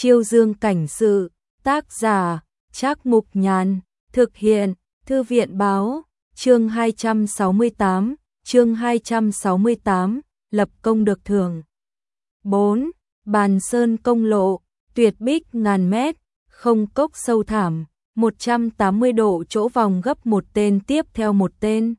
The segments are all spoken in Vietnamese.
Chiêu Dương cảnh sự, tác giả, Trác Mục Nhàn, thực hiện, Thư viện báo, chương 268, lập công được thưởng. 4. Bàn sơn công lộ, tuyệt bích ngàn mét, không cốc sâu thẳm, 180 độ chỗ vòng gấp một tên tiếp theo một tên.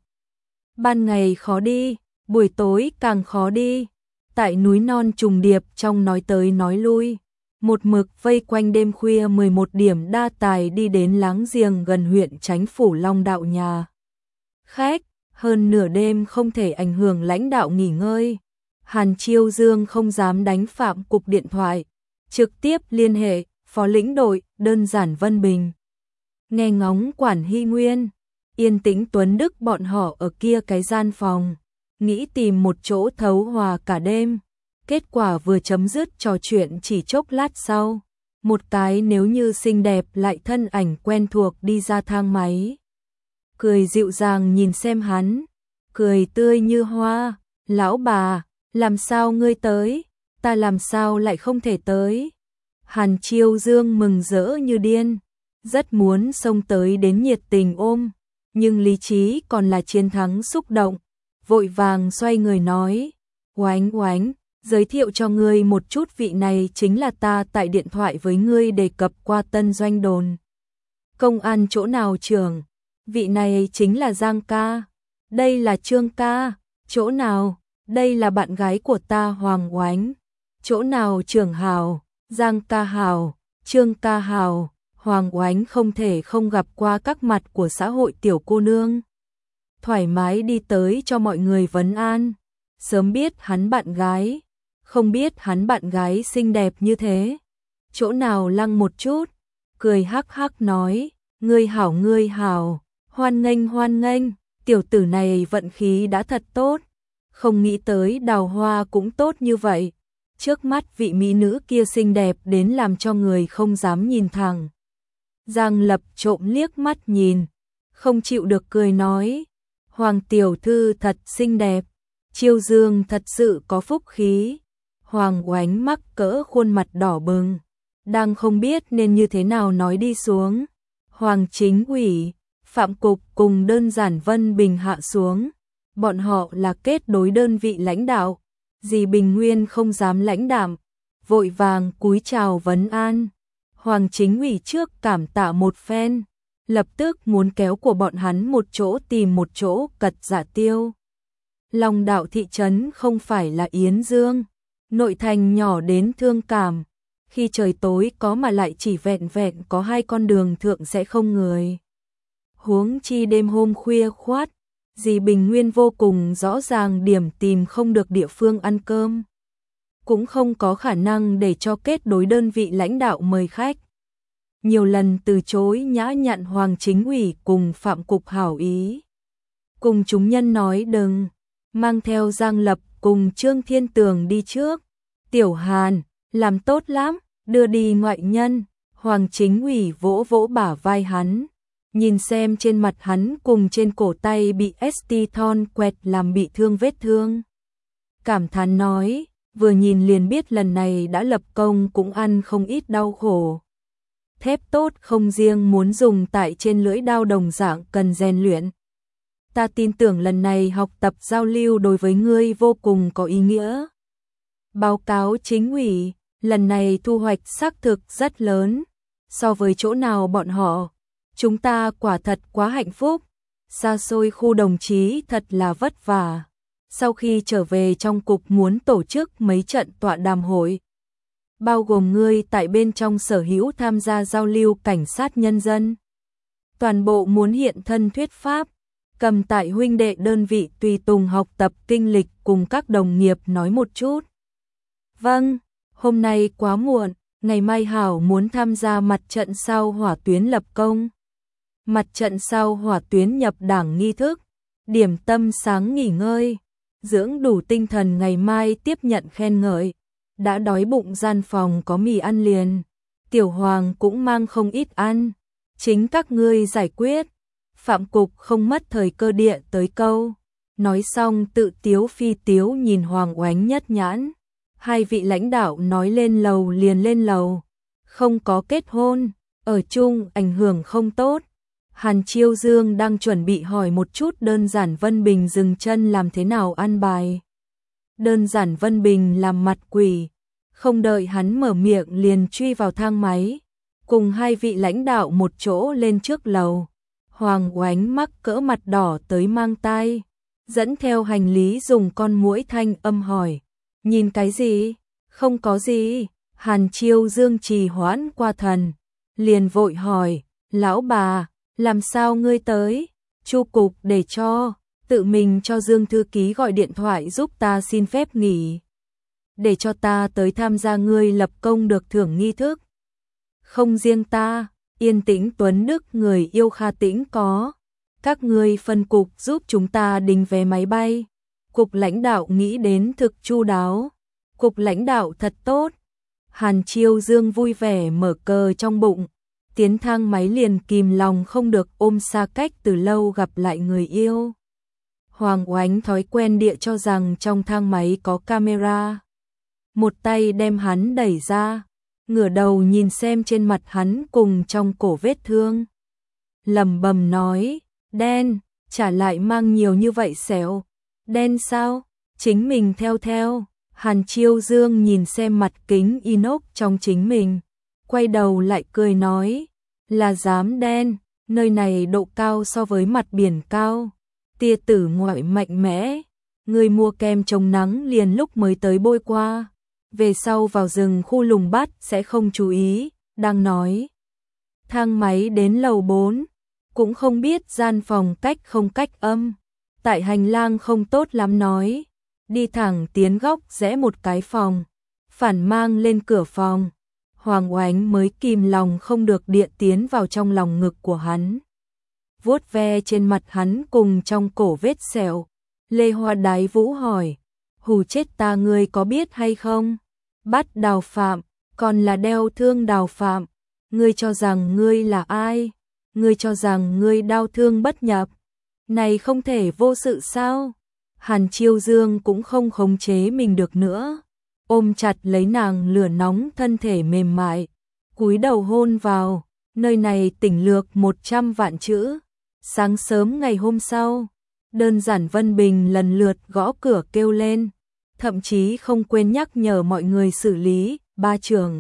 Ban ngày khó đi, buổi tối càng khó đi. Tại núi non trùng điệp trong nói tới nói lui, một mực vây quanh đêm khuya 11 điểm đa tài đi đến láng giềng gần huyện Chánh Phủ Long Đạo nhà khách, hơn nửa đêm không thể ảnh hưởng lãnh đạo nghỉ ngơi. Hàn Chiêu Dương không dám đánh Phạm Cục điện thoại, trực tiếp liên hệ phó lĩnh đội đơn giản Vân Bình. Nghe ngóng Quản Hy Nguyên, Yên Tĩnh Tuấn Đức bọn họ ở kia cái gian phòng, nghĩ tìm một chỗ thấu hòa cả đêm. Kết quả vừa chấm dứt trò chuyện chỉ chốc lát sau, một cái nếu như xinh đẹp lại thân ảnh quen thuộc đi ra thang máy. Cười dịu dàng nhìn xem hắn, cười tươi như hoa, lão bà, làm sao ngươi tới, ta làm sao lại không thể tới. Hàn Chiêu Dương mừng rỡ như điên, rất muốn xông tới đến nhiệt tình ôm, nhưng lý trí còn là chiến thắng xúc động, vội vàng xoay người nói, oánh oánh, giới thiệu cho ngươi một chút, vị này chính là ta tại điện thoại với ngươi đề cập qua Tân Doanh đồn công an chỗ nào trưởng, vị này chính là Giang ca, đây là Trương ca, chỗ nào, đây là bạn gái của ta Hoàng Oánh, chỗ nào trưởng hào, Giang ca hào, Trương ca hào. Hoàng Oánh không thể không gặp qua các mặt của xã hội tiểu cô nương, thoải mái đi tới cho mọi người vấn an, sớm biết hắn bạn gái, không biết hắn bạn gái xinh đẹp như thế. Chỗ nào lăng một chút, cười hắc hắc nói, ngươi hảo, hoan nghênh, tiểu tử này vận khí đã thật tốt, không nghĩ tới đào hoa cũng tốt như vậy. Trước mắt vị mỹ nữ kia xinh đẹp đến làm cho người không dám nhìn thẳng. Giang Lập trộm liếc mắt nhìn, không chịu được cười nói, Hoàng tiểu thư thật xinh đẹp, Chiêu Dương thật sự có phúc khí. Hoàng Oánh mắc cỡ khuôn mặt đỏ bừng, đang không biết nên như thế nào nói đi xuống. Hoàng Chính ủy, Phạm Cục cùng đơn giản Vân Bình hạ xuống, bọn họ là kết đối đơn vị lãnh đạo, dì Bình Nguyên không dám lãnh đạm, vội vàng cúi chào vấn an. Hoàng Chính ủy trước cảm tạ một phen, lập tức muốn kéo của bọn hắn một chỗ tìm một chỗ cật giả tiêu. Long Đạo thị trấn không phải là Yến Dương, nội thành nhỏ đến thương cảm, khi trời tối có mà lại chỉ vẹn có 2 con đường thượng sẽ không người. Huống chi đêm hôm khuya khoát, dì Bình Nguyên vô cùng rõ ràng điểm tìm không được địa phương ăn cơm, cũng không có khả năng để cho kết đối đơn vị lãnh đạo mời khách. Nhiều lần từ chối nhã nhặn Hoàng Chính ủy cùng Phạm Cục hảo ý. Cùng chúng nhân nói đừng, mang theo Giang Lập cùng Trương Thiên Tường đi trước. Tiểu Hàn, làm tốt lắm, đưa đi ngoại nhân. Hoàng Chính ủy vỗ vỗ bả vai hắn, nhìn xem trên mặt hắn cùng trên cổ tay bị Esti-Thon quẹt làm bị thương vết thương. Cảm thán nói, vừa nhìn liền biết lần này đã lập công cũng ăn không ít đau khổ. Thép tốt không riêng muốn dùng tại trên lưỡi đao đồng dạng cần rèn luyện. Ta tin tưởng lần này học tập giao lưu đối với ngươi vô cùng có ý nghĩa. Báo cáo Chính ủy, lần này thu hoạch xác thực rất lớn. So với chỗ nào bọn họ, chúng ta quả thật quá hạnh phúc. Xa xôi khu đồng chí thật là vất vả. Sau khi trở về trong cục muốn tổ chức mấy trận tọa đàm hội, bao gồm ngươi tại bên trong sở hữu tham gia giao lưu cảnh sát nhân dân. Toàn bộ muốn hiện thân thuyết pháp, cầm tại huynh đệ đơn vị tùy tùng học tập kinh lịch cùng các đồng nghiệp nói một chút. Vâng, hôm nay quá muộn, ngày mai hảo muốn tham gia mặt trận sau hỏa tuyến lập công. Mặt trận sau hỏa tuyến nhập đảng nghi thức, điểm tâm sáng nghỉ ngơi, dưỡng đủ tinh thần ngày mai tiếp nhận khen ngợi. Đã đói bụng gian phòng có mì ăn liền, Tiểu Hoàng cũng mang không ít ăn, chính các ngươi giải quyết. Phạm Cục không mất thời cơ địa tới câu, nói xong tự tiếu phi tiếu nhìn Hoàng Oánh nhất nhãn. Hai vị lãnh đạo nói lên lầu liền lên lầu, không có kết hôn, ở chung ảnh hưởng không tốt. Hàn Chiêu Dương đang chuẩn bị hỏi một chút đơn giản Vân Bình dừng chân làm thế nào ăn bài. Đơn giản Vân Bình làm mặt quỷ, không đợi hắn mở miệng liền truy vào thang máy, cùng hai vị lãnh đạo một chỗ lên trước lầu. Hoàng Oánh mắc cỡ mặt đỏ tới mang tai, dẫn theo hành lý dùng con muỗi thanh âm hỏi, nhìn cái gì? Không có gì. Hàn Chiêu Dương trì hoãn qua thần, liền vội hỏi, lão bà, làm sao ngươi tới? Chu cục để cho, tự mình cho Dương thư ký gọi điện thoại giúp ta xin phép nghỉ, để cho ta tới tham gia ngươi lập công được thưởng nghi thức. Không riêng ta, Yên Tĩnh Tuấn Đức người yêu Kha Tĩnh có. Các ngươi phân cục giúp chúng ta đính vé máy bay. Cục lãnh đạo nghĩ đến thực chu đáo. Cục lãnh đạo thật tốt. Hàn Chiêu Dương vui vẻ mở cờ trong bụng. Tiến thang máy liền kìm lòng không được ôm xa cách từ lâu gặp lại người yêu. Hoàng Oánh thói quen địa cho rằng trong thang máy có camera. Một tay đem hắn đẩy ra, ngửa đầu nhìn xem trên mặt hắn cùng trong cổ vết thương. Lẩm bẩm nói, đen, trả lại mang nhiều như vậy sẹo. Đen sao? Chính mình theo. Hàn Chiêu Dương nhìn xem mặt kính inox trong chính mình, quay đầu lại cười nói, là dám đen, nơi này độ cao so với mặt biển cao, tia tử ngoại mạnh mẽ, người mua kem chống nắng liền lúc mới tới bôi qua, về sau vào rừng khu lùng bắt sẽ không chú ý, đang nói. Thang máy đến lầu 4, cũng không biết gian phòng cách không cách âm, tại hành lang không tốt lắm nói. Đi thẳng tiến góc rẽ một cái phòng, phản mang lên cửa phòng, Hoàng Oánh mới kìm lòng không được địa tiến vào trong lòng ngực của hắn. Vuốt ve trên mặt hắn cùng trong cổ vết sẹo, Lê Hoa Đái Vũ hỏi, hù chết ta ngươi có biết hay không? Bắt Đào Phạm, còn là đeo thương Đào Phạm, ngươi cho rằng ngươi là ai? Ngươi cho rằng ngươi đau thương bất nhập, này không thể vô sự sao? Hàn Chiêu Dương cũng không khống chế mình được nữa, ôm chặt lấy nàng lửa nóng thân thể mềm mại, cúi đầu hôn vào, nơi này tỉnh lược 100 vạn chữ. Sáng sớm ngày hôm sau, đơn giản Vân Bình lần lượt gõ cửa kêu lên, thậm chí không quên nhắc nhở mọi người xử lý, ba trường.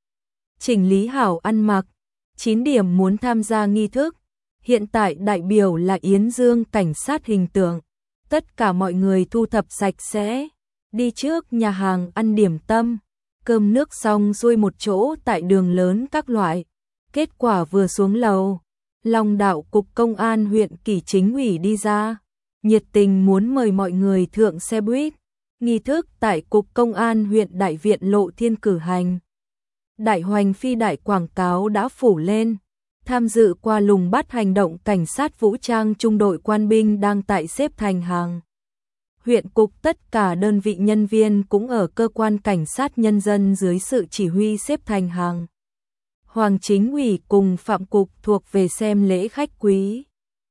Chỉnh lý hảo ăn mặc, 9 điểm muốn tham gia nghi thức, hiện tại đại biểu là Yến Dương cảnh sát hình tượng. Tất cả mọi người thu thập sạch sẽ, đi trước nhà hàng ăn điểm tâm, cơm nước xong xuôi một chỗ tại đường lớn các loại. Kết quả vừa xuống lầu, Long đạo cục công an huyện Kỷ Chính ủy đi ra, nhiệt tình muốn mời mọi người thượng xe buýt. Nghi thức tại cục công an huyện Đại Viện Lộ Thiên cử hành. Đại hoành phi đại quảng cáo đã phủ lên. Tham dự qua lùng bắt hành động cảnh sát vũ trang trung đội quan binh đang tại xếp thành hàng. Huyện cục tất cả đơn vị nhân viên cũng ở cơ quan cảnh sát nhân dân dưới sự chỉ huy xếp thành hàng. Hoàng Chính ủy cùng Phạm cục thuộc về xem lễ khách quý.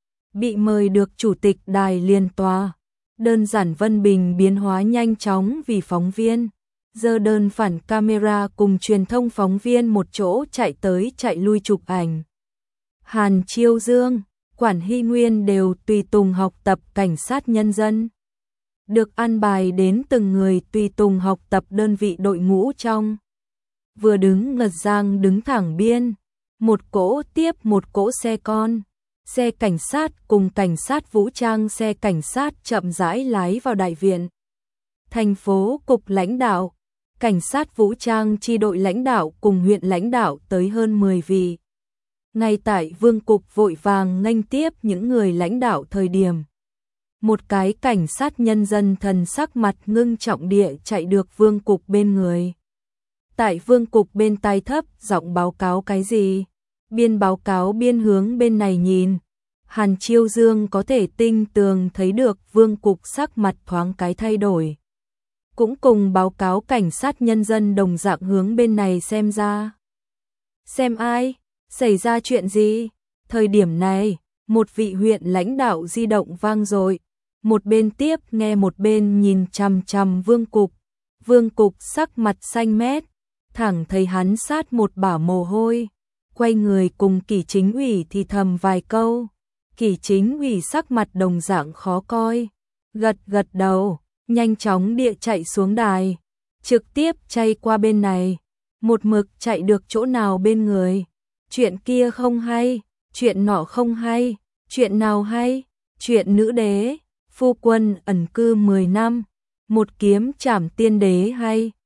Bị mời được chủ tịch đài liên tòa. Đơn giản Vân Bình biến hóa nhanh chóng vì phóng viên. Giơ đơn phản camera cùng truyền thông phóng viên một chỗ chạy tới chạy lui chụp ảnh. Hàn Chiêu Dương, Quản Hy Nguyên đều tùy tùng học tập cảnh sát nhân dân. Được an bài đến từng người tùy tùng học tập đơn vị đội ngũ trong. Vừa đứng ngật giang đứng thẳng biên, một cỗ tiếp một cỗ xe con. Xe cảnh sát cùng cảnh sát vũ trang xe cảnh sát chậm rãi lái vào đại viện. Thành phố cục lãnh đạo, cảnh sát vũ trang chi đội lãnh đạo cùng huyện lãnh đạo tới hơn 10 vị. Ngay tại vương cục vội vàng nghênh tiếp những người lãnh đạo thời điểm. Một cái cảnh sát nhân dân thần sắc mặt ngưng trọng địa chạy được vương cục bên người. Tại vương cục bên tai thấp giọng báo cáo cái gì? Biên báo cáo biên hướng bên này nhìn. Hàn Chiêu Dương có thể tinh tường thấy được vương cục sắc mặt thoáng cái thay đổi. Cũng cùng báo cáo cảnh sát nhân dân đồng dạng hướng bên này xem ra. Xem ai? Xảy ra chuyện gì? Thời điểm này, một vị huyện lãnh đạo di động vang dội, một bên tiếp nghe một bên nhìn chằm chằm vương cục. Vương cục sắc mặt xanh mét, thẳng thấy hắn sát một bả mồ hôi, quay người cùng Kỷ Chính ủy thì thầm vài câu. Kỷ Chính ủy sắc mặt đồng dạng khó coi, gật gật đầu, nhanh chóng địa chạy xuống đài, trực tiếp chạy qua bên này, một mực chạy được chỗ nào bên người. Chuyện kia không hay, chuyện nọ không hay, chuyện nào hay, chuyện nữ đế, phu quân ẩn cư 10 năm, một kiếm trảm tiên đế hay.